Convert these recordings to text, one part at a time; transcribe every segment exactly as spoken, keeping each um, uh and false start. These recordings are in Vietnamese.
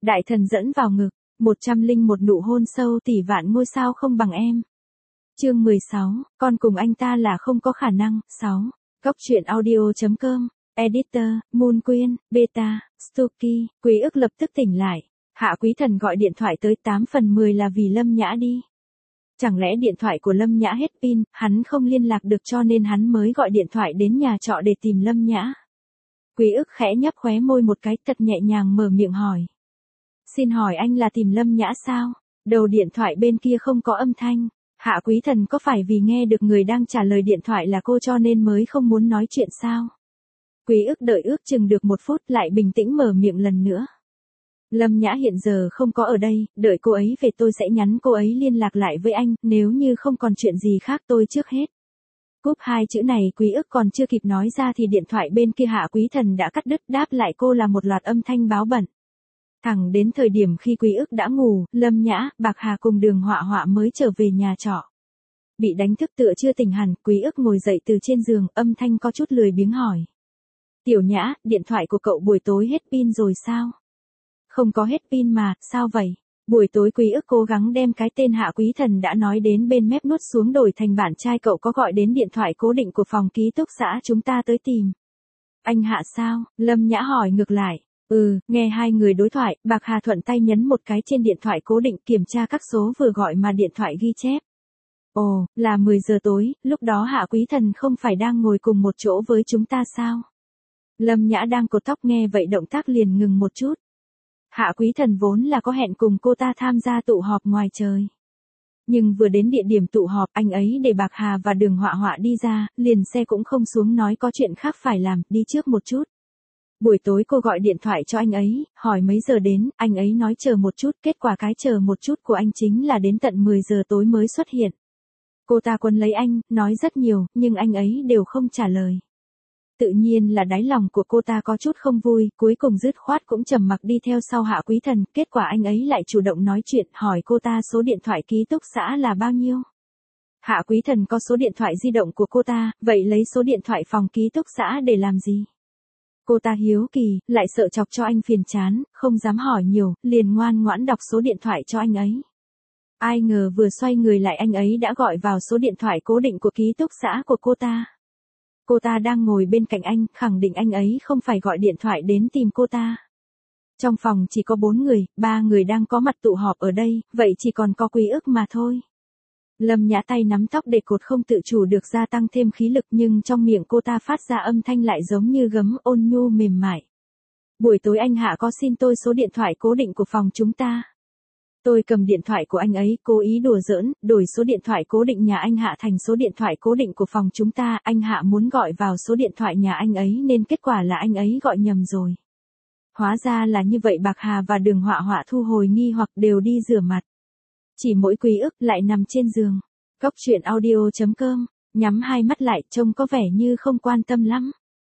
Đại thần dẫn vào ngực, một trăm linh một nụ hôn sâu tỷ vạn ngôi sao không bằng em. Chương mười sáu, con cùng anh ta là không có khả năng. sáu. Góc truyện audio.com, Editor, Moon Quyên, Beta, Stucky. Quý ức lập tức tỉnh lại. Hạ Quý Thần gọi điện thoại tới tám phần mười là vì Lâm Nhã đi. Chẳng lẽ điện thoại của Lâm Nhã hết pin, hắn không liên lạc được cho nên hắn mới gọi điện thoại đến nhà trọ để tìm Lâm Nhã. Quý ức khẽ nhấp khóe môi một cái, thật nhẹ nhàng mở miệng hỏi. Xin hỏi anh là tìm Lâm Nhã sao? Đầu điện thoại bên kia không có âm thanh. Hạ Quý Thần có phải vì nghe được người đang trả lời điện thoại là cô cho nên mới không muốn nói chuyện sao? Quý ức đợi ước chừng được một phút lại bình tĩnh mở miệng lần nữa. Lâm Nhã hiện giờ không có ở đây, đợi cô ấy về tôi sẽ nhắn cô ấy liên lạc lại với anh, nếu như không còn chuyện gì khác tôi trước hết. Cúp hai chữ này Quý ức còn chưa kịp nói ra thì điện thoại bên kia Hạ Quý Thần đã cắt đứt, đáp lại cô là một loạt âm thanh báo bận. Thẳng đến thời điểm khi Quý ức đã ngủ, Lâm Nhã, Bạc Hà cùng Đường Họa Họa mới trở về nhà trọ. Bị đánh thức tựa chưa tỉnh hẳn, Quý ức ngồi dậy từ trên giường, âm thanh có chút lười biếng hỏi. Tiểu Nhã, điện thoại của cậu buổi tối hết pin rồi sao? Không có hết pin mà, sao vậy? Buổi tối Quý ức cố gắng đem cái tên Hạ Quý Thần đã nói đến bên mép nuốt xuống đổi thành bạn trai cậu có gọi đến điện thoại cố định của phòng ký túc xá chúng ta tới tìm. Anh Hạ sao? Lâm Nhã hỏi ngược lại. Ừ, nghe hai người đối thoại, Bạc Hà thuận tay nhấn một cái trên điện thoại cố định kiểm tra các số vừa gọi mà điện thoại ghi chép. Ồ, là mười giờ tối, lúc đó Hạ Quý Thần không phải đang ngồi cùng một chỗ với chúng ta sao? Lâm Nhã đang cột tóc nghe vậy động tác liền ngừng một chút. Hạ Quý Thần vốn là có hẹn cùng cô ta tham gia tụ họp ngoài trời. Nhưng vừa đến địa điểm tụ họp anh ấy để Bạc Hà và Đường Họa Họa đi ra, liền xe cũng không xuống nói có chuyện khác phải làm, đi trước một chút. Buổi tối cô gọi điện thoại cho anh ấy, hỏi mấy giờ đến, anh ấy nói chờ một chút, kết quả cái chờ một chút của anh chính là đến tận mười giờ tối mới xuất hiện. Cô ta quấn lấy anh, nói rất nhiều, nhưng anh ấy đều không trả lời. Tự nhiên là đáy lòng của cô ta có chút không vui, cuối cùng dứt khoát cũng trầm mặc đi theo sau Hạ Quý Thần, kết quả anh ấy lại chủ động nói chuyện, hỏi cô ta số điện thoại ký túc xá là bao nhiêu. Hạ Quý Thần có số điện thoại di động của cô ta, vậy lấy số điện thoại phòng ký túc xá để làm gì? Cô ta hiếu kỳ, lại sợ chọc cho anh phiền chán, không dám hỏi nhiều, liền ngoan ngoãn đọc số điện thoại cho anh ấy. Ai ngờ vừa xoay người lại anh ấy đã gọi vào số điện thoại cố định của ký túc xá của cô ta. Cô ta đang ngồi bên cạnh anh, khẳng định anh ấy không phải gọi điện thoại đến tìm cô ta. Trong phòng chỉ có bốn người, ba người đang có mặt tụ họp ở đây, vậy chỉ còn có Quý ức mà thôi. Lâm Nhã tay nắm tóc để cột không tự chủ được gia tăng thêm khí lực nhưng trong miệng cô ta phát ra âm thanh lại giống như gấm ôn nhu mềm mại. Buổi tối anh Hạ có xin tôi số điện thoại cố định của phòng chúng ta. Tôi cầm điện thoại của anh ấy, cố ý đùa giỡn, đổi số điện thoại cố định nhà anh Hạ thành số điện thoại cố định của phòng chúng ta, anh Hạ muốn gọi vào số điện thoại nhà anh ấy nên kết quả là anh ấy gọi nhầm rồi. Hóa ra là như vậy. Bạc Hà và Đường Họa Họa thu hồi nghi hoặc đều đi rửa mặt. Chỉ mỗi Quý ức lại nằm trên giường. Góc truyện audio.com, nhắm hai mắt lại trông có vẻ như không quan tâm lắm.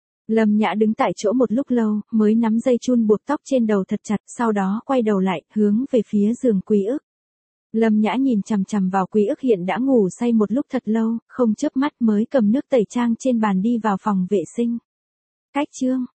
Lâm Nhã đứng tại chỗ một lúc lâu, mới nắm dây chun buộc tóc trên đầu thật chặt, sau đó quay đầu lại, hướng về phía giường Quý ức. Lâm Nhã nhìn chằm chằm vào Quý ức hiện đã ngủ say một lúc thật lâu, không chớp mắt mới cầm nước tẩy trang trên bàn đi vào phòng vệ sinh. Cách chương